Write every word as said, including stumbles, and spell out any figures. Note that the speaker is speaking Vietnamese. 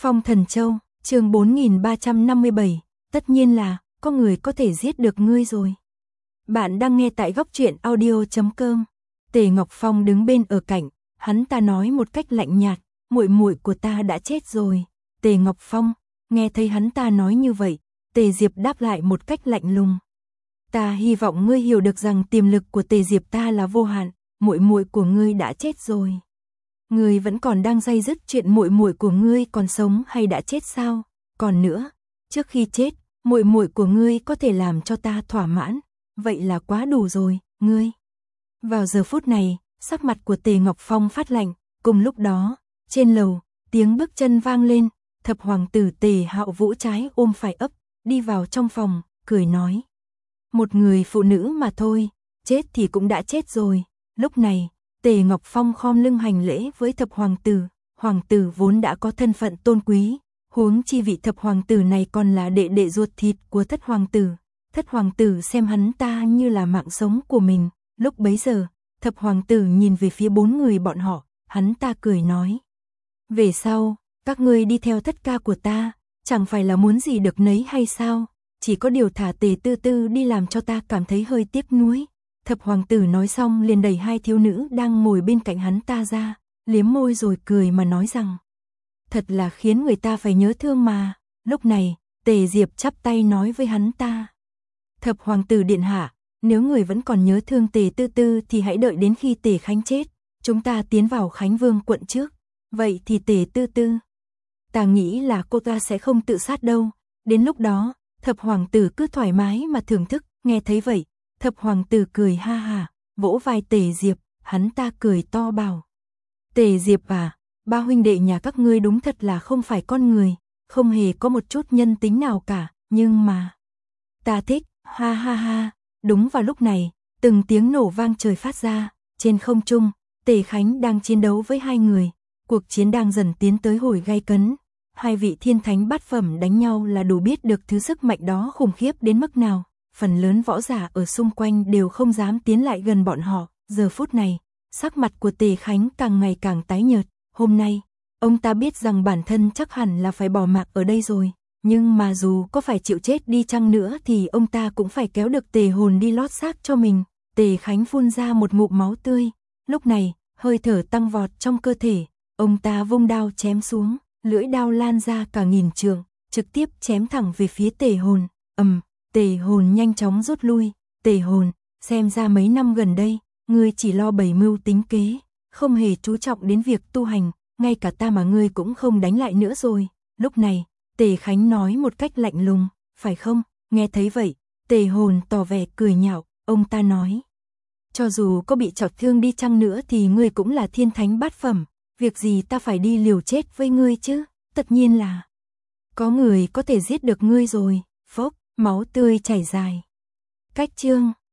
Phong Thần Châu, chương bốn nghìn ba trăm năm mươi bảy, tất nhiên là, có người có thể giết được ngươi rồi. Bạn đang nghe tại góc truyện audio chấm com. Tề Ngọc Phong đứng bên ở cạnh, hắn ta nói một cách lạnh nhạt, muội muội của ta đã chết rồi. Tề Ngọc Phong, nghe thấy hắn ta nói như vậy, Tề Diệp đáp lại một cách lạnh lùng. Ta hy vọng ngươi hiểu được rằng tiềm lực của Tề Diệp ta là vô hạn, muội muội của ngươi đã chết rồi. Ngươi vẫn còn đang day dứt chuyện muội muội của ngươi còn sống hay đã chết sao? Còn nữa, trước khi chết, muội muội của ngươi có thể làm cho ta thỏa mãn, vậy là quá đủ rồi, ngươi. Vào giờ phút này, sắc mặt của Tề Ngọc Phong phát lạnh, cùng lúc đó, trên lầu, tiếng bước chân vang lên, thập hoàng tử Tề Hạo Vũ trái ôm phải ấp, đi vào trong phòng, cười nói. Một người phụ nữ mà thôi, chết thì cũng đã chết rồi. Lúc này, Tề Ngọc Phong khom lưng hành lễ với thập hoàng tử, hoàng tử vốn đã có thân phận tôn quý, huống chi vị thập hoàng tử này còn là đệ đệ ruột thịt của thất hoàng tử. Thất hoàng tử xem hắn ta như là mạng sống của mình, lúc bấy giờ, thập hoàng tử nhìn về phía bốn người bọn họ, hắn ta cười nói. Về sau, các ngươi đi theo thất ca của ta, chẳng phải là muốn gì được nấy hay sao, chỉ có điều thả Tề Tư Tư đi làm cho ta cảm thấy hơi tiếc nuối. Thập hoàng tử nói xong liền đẩy hai thiếu nữ đang ngồi bên cạnh hắn ta ra, liếm môi rồi cười mà nói rằng. Thật là khiến người ta phải nhớ thương mà. Lúc này, Tề Diệp chắp tay nói với hắn ta. Thập hoàng tử điện hạ, nếu người vẫn còn nhớ thương Tề Tư Tư thì hãy đợi đến khi Tề Khánh chết, chúng ta tiến vào Khánh Vương quận trước. Vậy thì Tề Tư Tư, ta nghĩ là cô ta sẽ không tự sát đâu. Đến lúc đó, thập hoàng tử cứ thoải mái mà thưởng thức. Nghe thấy vậy, thập hoàng tử cười ha ha, vỗ vai Tề Diệp, hắn ta cười to bảo. Tề Diệp à, ba huynh đệ nhà các ngươi đúng thật là không phải con người, không hề có một chút nhân tính nào cả, nhưng mà ta thích, ha ha ha. Đúng vào lúc này, từng tiếng nổ vang trời phát ra, trên không trung, Tề Khánh đang chiến đấu với hai người, cuộc chiến đang dần tiến tới hồi gay cấn. Hai vị thiên thánh bát phẩm đánh nhau là đủ biết được thứ sức mạnh đó khủng khiếp đến mức nào. Phần lớn võ giả ở xung quanh đều không dám tiến lại gần bọn họ. Giờ phút này, sắc mặt của Tề Khánh càng ngày càng tái nhợt. Hôm nay, ông ta biết rằng bản thân chắc hẳn là phải bỏ mạng ở đây rồi. Nhưng mà dù có phải chịu chết đi chăng nữa thì ông ta cũng phải kéo được Tề Hồn đi lót xác cho mình. Tề Khánh phun ra một ngụm máu tươi. Lúc này, hơi thở tăng vọt trong cơ thể. Ông ta vung đao chém xuống, lưỡi đao lan ra cả nghìn trượng, trực tiếp chém thẳng về phía Tề Hồn. Ầm. Tề Hồn nhanh chóng rút lui. Tề Hồn, xem ra mấy năm gần đây, ngươi chỉ lo bày mưu tính kế, không hề chú trọng đến việc tu hành, ngay cả ta mà ngươi cũng không đánh lại nữa rồi. Lúc này, Tề Khánh nói một cách lạnh lùng, phải không? Nghe thấy vậy, Tề Hồn tỏ vẻ cười nhạo, ông ta nói. Cho dù có bị chọc thương đi chăng nữa thì ngươi cũng là thiên thánh bát phẩm, việc gì ta phải đi liều chết với ngươi chứ? Tất nhiên là có người có thể giết được ngươi rồi. Phốc. Máu tươi chảy dài. Cách chương